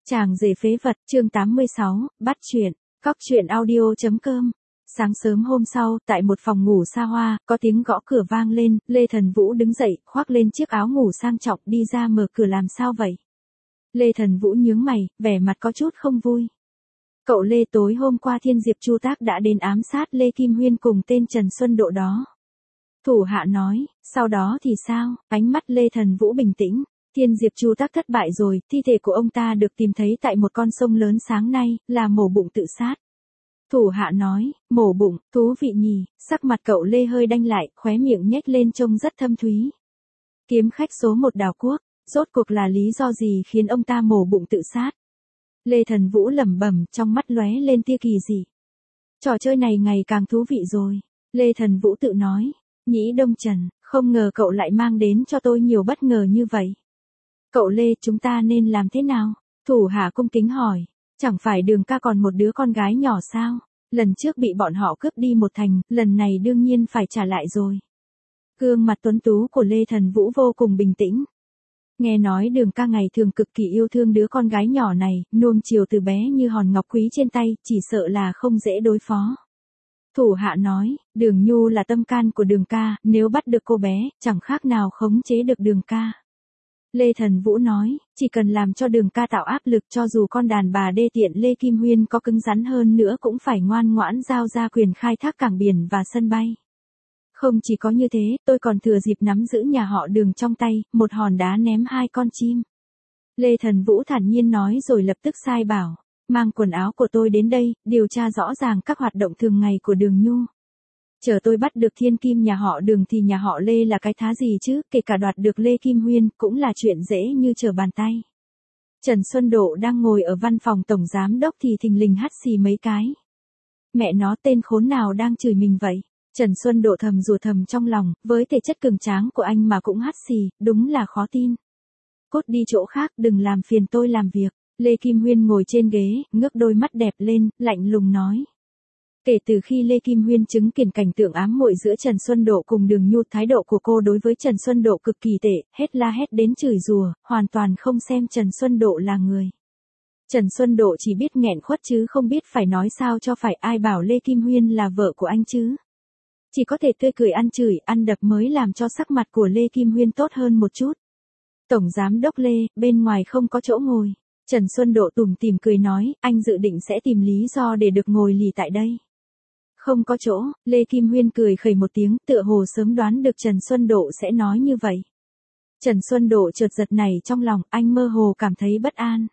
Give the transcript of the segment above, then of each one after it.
Chàng rể phế vật, chương 86, bắt chuyện, cóc truyện audio.com. Sáng sớm hôm sau, tại một phòng ngủ xa hoa, có tiếng gõ cửa vang lên, Lê Thần Vũ đứng dậy, khoác lên chiếc áo ngủ sang trọng đi ra mở cửa. Làm sao vậy? Lê Thần Vũ nhướng mày, vẻ mặt có chút không vui. Cậu Lê, tối hôm qua Thiên Diệp Chu Tác đã đến ám sát Lê Kim Huyên cùng tên Trần Xuân Độ đó. Thủ hạ nói, sau đó thì sao? Ánh mắt Lê Thần Vũ bình tĩnh. Thiên Diệp Chu Tác thất bại rồi, thi thể của ông ta được tìm thấy tại một con sông lớn sáng nay, là mổ bụng tự sát. Thủ hạ nói, mổ bụng, thú vị nhỉ, sắc mặt cậu Lê hơi đanh lại, khóe miệng nhếch lên trông rất thâm thúy. Kiếm khách số 1 Đào Quốc, rốt cuộc là lý do gì khiến ông ta mổ bụng tự sát? Lê Thần Vũ lẩm bẩm, trong mắt lóe lên tia kỳ dị. Trò chơi này ngày càng thú vị rồi, Lê Thần Vũ tự nói. Nhĩ Đông Trần, không ngờ cậu lại mang đến cho tôi nhiều bất ngờ như vậy. Cậu Lê, chúng ta nên làm thế nào? Thủ hạ cung kính hỏi. Chẳng phải Đường ca còn một đứa con gái nhỏ sao? Lần trước bị bọn họ cướp đi một thành, lần này đương nhiên phải trả lại rồi. Gương mặt tuấn tú của Lê Thần Vũ vô cùng bình tĩnh. Nghe nói Đường ca ngày thường cực kỳ yêu thương đứa con gái nhỏ này, nuông chiều từ bé như hòn ngọc quý trên tay, chỉ sợ là không dễ đối phó. Thủ hạ nói, Đường Nhu là tâm can của Đường ca, nếu bắt được cô bé, chẳng khác nào khống chế được Đường ca. Lê Thần Vũ nói, chỉ cần làm cho Đường ca tạo áp lực, cho dù con đàn bà đê tiện Lê Kim Huyên có cứng rắn hơn nữa cũng phải ngoan ngoãn giao ra quyền khai thác cảng biển và sân bay. Không chỉ có như thế, tôi còn thừa dịp nắm giữ nhà họ Đường trong tay, một hòn đá ném 2 con chim. Lê Thần Vũ thản nhiên nói rồi lập tức sai bảo, mang quần áo của tôi đến đây, điều tra rõ ràng các hoạt động thường ngày của Đường Nhu. Chờ tôi bắt được thiên kim nhà họ Đường thì nhà họ Lê là cái thá gì chứ, kể cả đoạt được Lê Kim Huyên cũng là chuyện dễ như trở bàn tay. Trần Xuân Độ đang ngồi ở văn phòng tổng giám đốc thì thình lình hắt xì mấy cái. Mẹ nó, tên khốn nào đang chửi mình vậy? Trần Xuân Độ thầm rủa thầm trong lòng, với thể chất cường tráng của anh mà cũng hắt xì, đúng là khó tin. Cốt đi chỗ khác, đừng làm phiền tôi làm việc. Lê Kim Huyên ngồi trên ghế, ngước đôi mắt đẹp lên, lạnh lùng nói. Kể từ khi Lê Kim Huyên chứng kiến cảnh tượng ám muội giữa Trần Xuân Độ cùng Đường Nhu, thái độ của cô đối với Trần Xuân Độ cực kỳ tệ, hết la hét đến chửi rủa, hoàn toàn không xem Trần Xuân Độ là người. Trần Xuân Độ chỉ biết nghẹn khuất chứ không biết phải nói sao cho phải, ai bảo Lê Kim Huyên là vợ của anh chứ. Chỉ có thể tươi cười ăn chửi, ăn đập mới làm cho sắc mặt của Lê Kim Huyên tốt hơn một chút. Tổng giám đốc Lê, bên ngoài không có chỗ ngồi. Trần Xuân Độ tủm tỉm cười nói, anh dự định sẽ tìm lý do để được ngồi lì tại đây. Không có chỗ, Lê Kim Huyên cười khẩy một tiếng, tựa hồ sớm đoán được Trần Xuân Độ sẽ nói như vậy. Trần Xuân Độ chợt giật nảy trong lòng, anh mơ hồ cảm thấy bất an.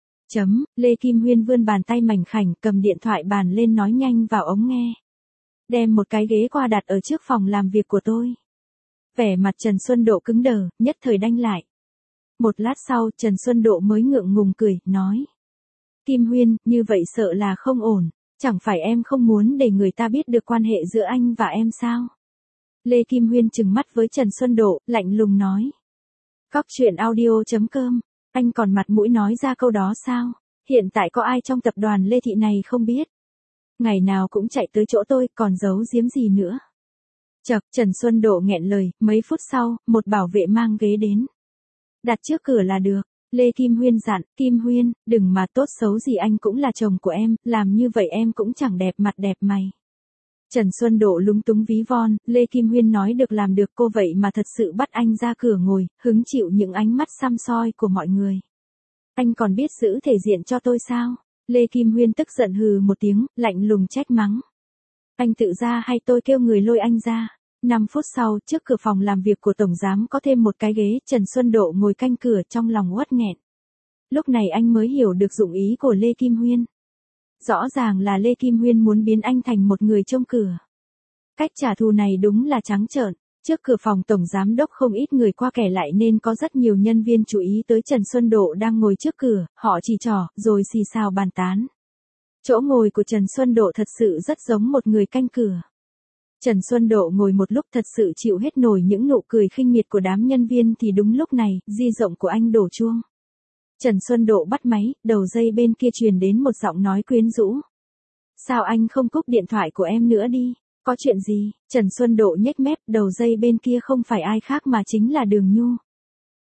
Lê Kim Huyên vươn bàn tay mảnh khảnh, cầm điện thoại bàn lên nói nhanh vào ống nghe. Đem một cái ghế qua đặt ở trước phòng làm việc của tôi. Vẻ mặt Trần Xuân Độ cứng đờ, nhất thời đanh lại. Một lát sau, Trần Xuân Độ mới ngượng ngùng cười, nói. Kim Huyên, như vậy sợ là không ổn. Chẳng phải em không muốn để người ta biết được quan hệ giữa anh và em sao? Lê Kim Huyên trừng mắt với Trần Xuân Độ, lạnh lùng nói. Cóc truyện audio.com, anh còn mặt mũi nói ra câu đó sao? Hiện tại có ai trong tập đoàn Lê Thị này không biết? Ngày nào cũng chạy tới chỗ tôi, còn giấu giếm gì nữa? Chậc, Trần Xuân Độ nghẹn lời, mấy phút sau, một bảo vệ mang ghế đến. Đặt trước cửa là được. Lê Kim Huyên dặn, Kim Huyên, đừng mà tốt xấu gì anh cũng là chồng của em, làm như vậy em cũng chẳng đẹp mặt đẹp mày. Trần Xuân Độ lúng túng ví von, Lê Kim Huyên nói được làm được, cô vậy mà thật sự bắt anh ra cửa ngồi, hứng chịu những ánh mắt săm soi của mọi người. Anh còn biết giữ thể diện cho tôi sao? Lê Kim Huyên tức giận hừ một tiếng, lạnh lùng trách mắng. Anh tự ra hay tôi kêu người lôi anh ra? 5 phút sau, trước cửa phòng làm việc của tổng giám có thêm một cái ghế, Trần Xuân Độ ngồi canh cửa trong lòng uất nghẹn. Lúc này anh mới hiểu được dụng ý của Lê Kim Huyên. Rõ ràng là Lê Kim Huyên muốn biến anh thành một người trông cửa. Cách trả thù này đúng là trắng trợn. Trước cửa phòng tổng giám đốc không ít người qua kẻ lại nên có rất nhiều nhân viên chú ý tới Trần Xuân Độ đang ngồi trước cửa, họ chỉ trỏ, rồi xì xào bàn tán. Chỗ ngồi của Trần Xuân Độ thật sự rất giống một người canh cửa. Trần Xuân Độ ngồi một lúc thật sự chịu hết nổi những nụ cười khinh miệt của đám nhân viên thì đúng lúc này, di động của anh đổ chuông. Trần Xuân Độ bắt máy, đầu dây bên kia truyền đến một giọng nói quyến rũ. Sao anh không cúp điện thoại của em nữa đi? Có chuyện gì? Trần Xuân Độ nhếch mép, đầu dây bên kia không phải ai khác mà chính là Đường Nhu.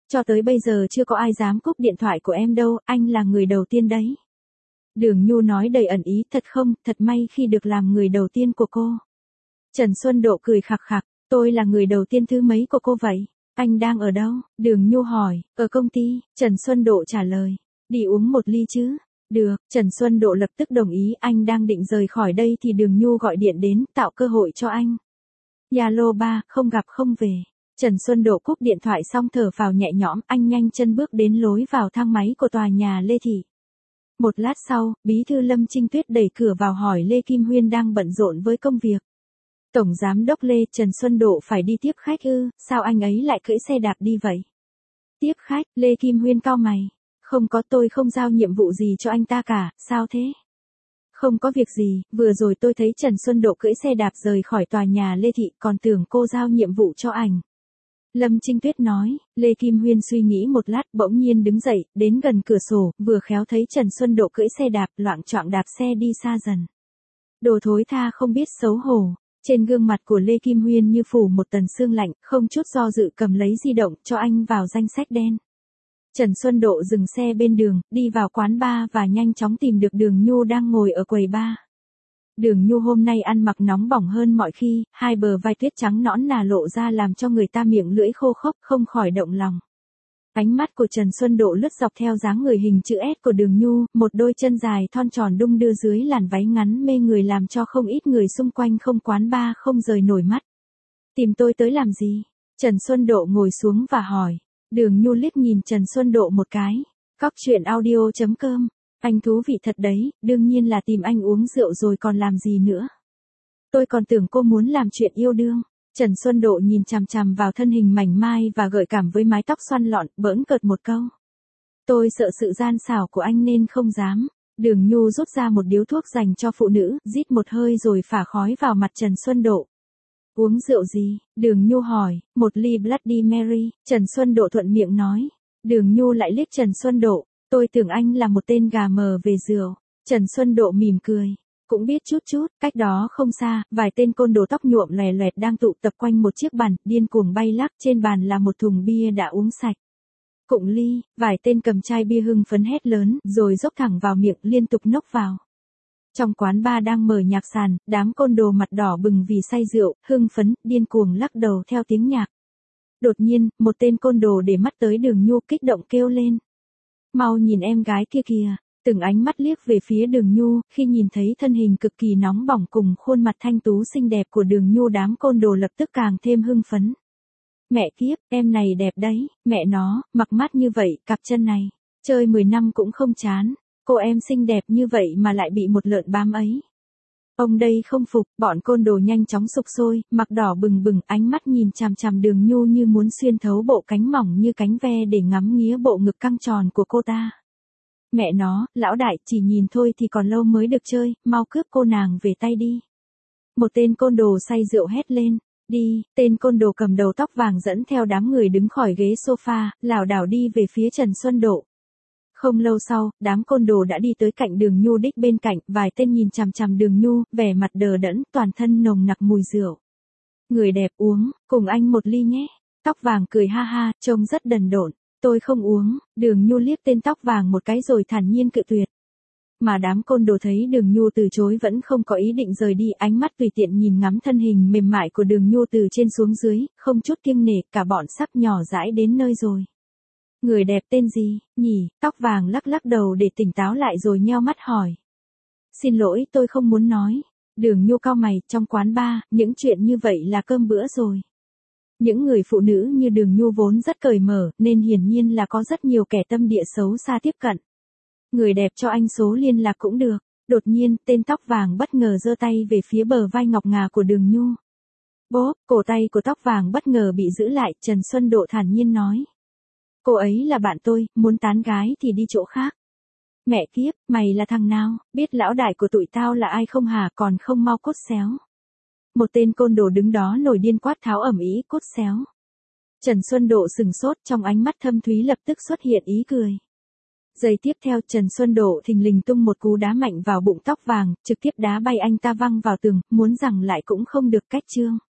Cho tới bây giờ chưa có ai dám cúp điện thoại của em đâu, anh là người đầu tiên đấy. Đường Nhu nói đầy ẩn ý, thật không, thật may khi được làm người đầu tiên của cô. Trần Xuân Độ cười khặc khặc, tôi là người đầu tiên thứ mấy của cô vậy? Anh đang ở đâu? Đường Nhu hỏi, ở công ty, Trần Xuân Độ trả lời. Đi uống một ly chứ? Được, Trần Xuân Độ lập tức đồng ý, anh đang định rời khỏi đây thì Đường Nhu gọi điện đến, tạo cơ hội cho anh. Zalo 3, không gặp không về. Trần Xuân Độ cúp điện thoại xong thở phào nhẹ nhõm, anh nhanh chân bước đến lối vào thang máy của tòa nhà Lê Thị. Một lát sau, bí thư Lâm Trinh Tuyết đẩy cửa vào hỏi Lê Kim Huyên đang bận rộn với công việc. Tổng giám đốc Lê, Trần Xuân Độ phải đi tiếp khách ư, sao anh ấy lại cưỡi xe đạp đi vậy? Tiếp khách, Lê Kim Huyên cau mày. Không có, tôi không giao nhiệm vụ gì cho anh ta cả, sao thế? Không có việc gì, vừa rồi tôi thấy Trần Xuân Độ cưỡi xe đạp rời khỏi tòa nhà Lê Thị, còn tưởng cô giao nhiệm vụ cho anh. Lâm Trinh Tuyết nói, Lê Kim Huyên suy nghĩ một lát bỗng nhiên đứng dậy, đến gần cửa sổ, vừa khéo thấy Trần Xuân Độ cưỡi xe đạp loạng choạng đạp xe đi xa dần. Đồ thối tha không biết xấu hổ. Trên gương mặt của Lê Kim Huyên như phủ một tầng sương lạnh, không chút do dự cầm lấy di động cho anh vào danh sách đen. Trần Xuân Độ dừng xe bên đường, đi vào quán bar và nhanh chóng tìm được Đường Nhu đang ngồi ở quầy bar. Đường Nhu hôm nay ăn mặc nóng bỏng hơn mọi khi, hai bờ vai tuyết trắng nõn nà lộ ra làm cho người ta miệng lưỡi khô khốc, không khỏi động lòng. Ánh mắt của Trần Xuân Độ lướt dọc theo dáng người hình chữ S của Đường Nhu, một đôi chân dài thon tròn đung đưa dưới làn váy ngắn mê người làm cho không ít người xung quanh không quán bar không rời nổi mắt. Tìm tôi tới làm gì? Trần Xuân Độ ngồi xuống và hỏi. Đường Nhu liếc nhìn Trần Xuân Độ một cái. Cóc truyện audio.com. Anh thú vị thật đấy, đương nhiên là tìm anh uống rượu rồi còn làm gì nữa. Tôi còn tưởng cô muốn làm chuyện yêu đương. Trần Xuân Độ nhìn chằm chằm vào thân hình mảnh mai và gợi cảm với mái tóc xoăn lọn, bỡn cợt một câu. Tôi sợ sự gian xảo của anh nên không dám. Đường Nhu rút ra một điếu thuốc dành cho phụ nữ, rít một hơi rồi phả khói vào mặt Trần Xuân Độ. Uống rượu gì? Đường Nhu hỏi. Một ly Bloody Mary, Trần Xuân Độ thuận miệng nói. Đường Nhu lại liếc Trần Xuân Độ. Tôi tưởng anh là một tên gà mờ về rượu. Trần Xuân Độ mỉm cười. Cũng biết chút chút, cách đó không xa, vài tên côn đồ tóc nhuộm lòe loẹt đang tụ tập quanh một chiếc bàn, điên cuồng bay lắc, trên bàn là một thùng bia đã uống sạch. Cụng ly, vài tên cầm chai bia hưng phấn hét lớn, rồi dốc thẳng vào miệng liên tục nốc vào. Trong quán bar đang mở nhạc sàn, đám côn đồ mặt đỏ bừng vì say rượu, hưng phấn, điên cuồng lắc đầu theo tiếng nhạc. Đột nhiên, một tên côn đồ để mắt tới Đường Nhu kích động kêu lên. Mau nhìn em gái kia kìa. Từng ánh mắt liếc về phía Đường Nhu, khi nhìn thấy thân hình cực kỳ nóng bỏng cùng khuôn mặt thanh tú xinh đẹp của Đường Nhu đám côn đồ lập tức càng thêm hưng phấn. Mẹ kiếp, em này đẹp đấy, mẹ nó, mặc mát như vậy, cặp chân này, chơi 10 năm cũng không chán, cô em xinh đẹp như vậy mà lại bị một lợn bám ấy. Ông đây không phục, bọn côn đồ nhanh chóng sục sôi, mặt đỏ bừng bừng, ánh mắt nhìn chằm chằm Đường Nhu như muốn xuyên thấu bộ cánh mỏng như cánh ve để ngắm nghía bộ ngực căng tròn của cô ta. Mẹ nó, lão đại, chỉ nhìn thôi thì còn lâu mới được chơi, mau cướp cô nàng về tay đi. Một tên côn đồ say rượu hét lên, đi, tên côn đồ cầm đầu tóc vàng dẫn theo đám người đứng khỏi ghế sofa, lảo đảo đi về phía Trần Xuân Độ. Không lâu sau, đám côn đồ đã đi tới cạnh Đường Nhu đích bên cạnh, vài tên nhìn chằm chằm Đường Nhu, vẻ mặt đờ đẫn, toàn thân nồng nặc mùi rượu. Người đẹp uống, cùng anh một ly nhé. Tóc vàng cười ha ha, trông rất đần độn. Tôi không uống, Đường Nhu liếc tên tóc vàng một cái rồi thản nhiên cự tuyệt. Mà đám côn đồ thấy Đường Nhu từ chối vẫn không có ý định rời đi, ánh mắt tùy tiện nhìn ngắm thân hình mềm mại của Đường Nhu từ trên xuống dưới, không chút kiêng nể, cả bọn sắp nhỏ dãi đến nơi rồi. Người đẹp tên gì, nhỉ? Tóc vàng lắc lắc đầu để tỉnh táo lại rồi nheo mắt hỏi. Xin lỗi, tôi không muốn nói. Đường Nhu cau mày, trong quán bar, những chuyện như vậy là cơm bữa rồi. Những người phụ nữ như Đường Nhu vốn rất cởi mở, nên hiển nhiên là có rất nhiều kẻ tâm địa xấu xa tiếp cận. Người đẹp cho anh số liên lạc cũng được. Đột nhiên, tên tóc vàng bất ngờ giơ tay về phía bờ vai ngọc ngà của Đường Nhu. Bốp, cổ tay của tóc vàng bất ngờ bị giữ lại, Trần Xuân Độ thản nhiên nói. Cô ấy là bạn tôi, muốn tán gái thì đi chỗ khác. Mẹ kiếp, mày là thằng nào, biết lão đại của tụi tao là ai không hả, còn không mau cút xéo. Một tên côn đồ đứng đó nổi điên quát tháo ầm ĩ, cút xéo. Trần Xuân Độ sừng sốt, trong ánh mắt thâm thúy lập tức xuất hiện ý cười. Giây tiếp theo Trần Xuân Độ thình lình tung một cú đá mạnh vào bụng tóc vàng, trực tiếp đá bay anh ta văng vào tường, muốn rằng lại cũng không được, cách chương.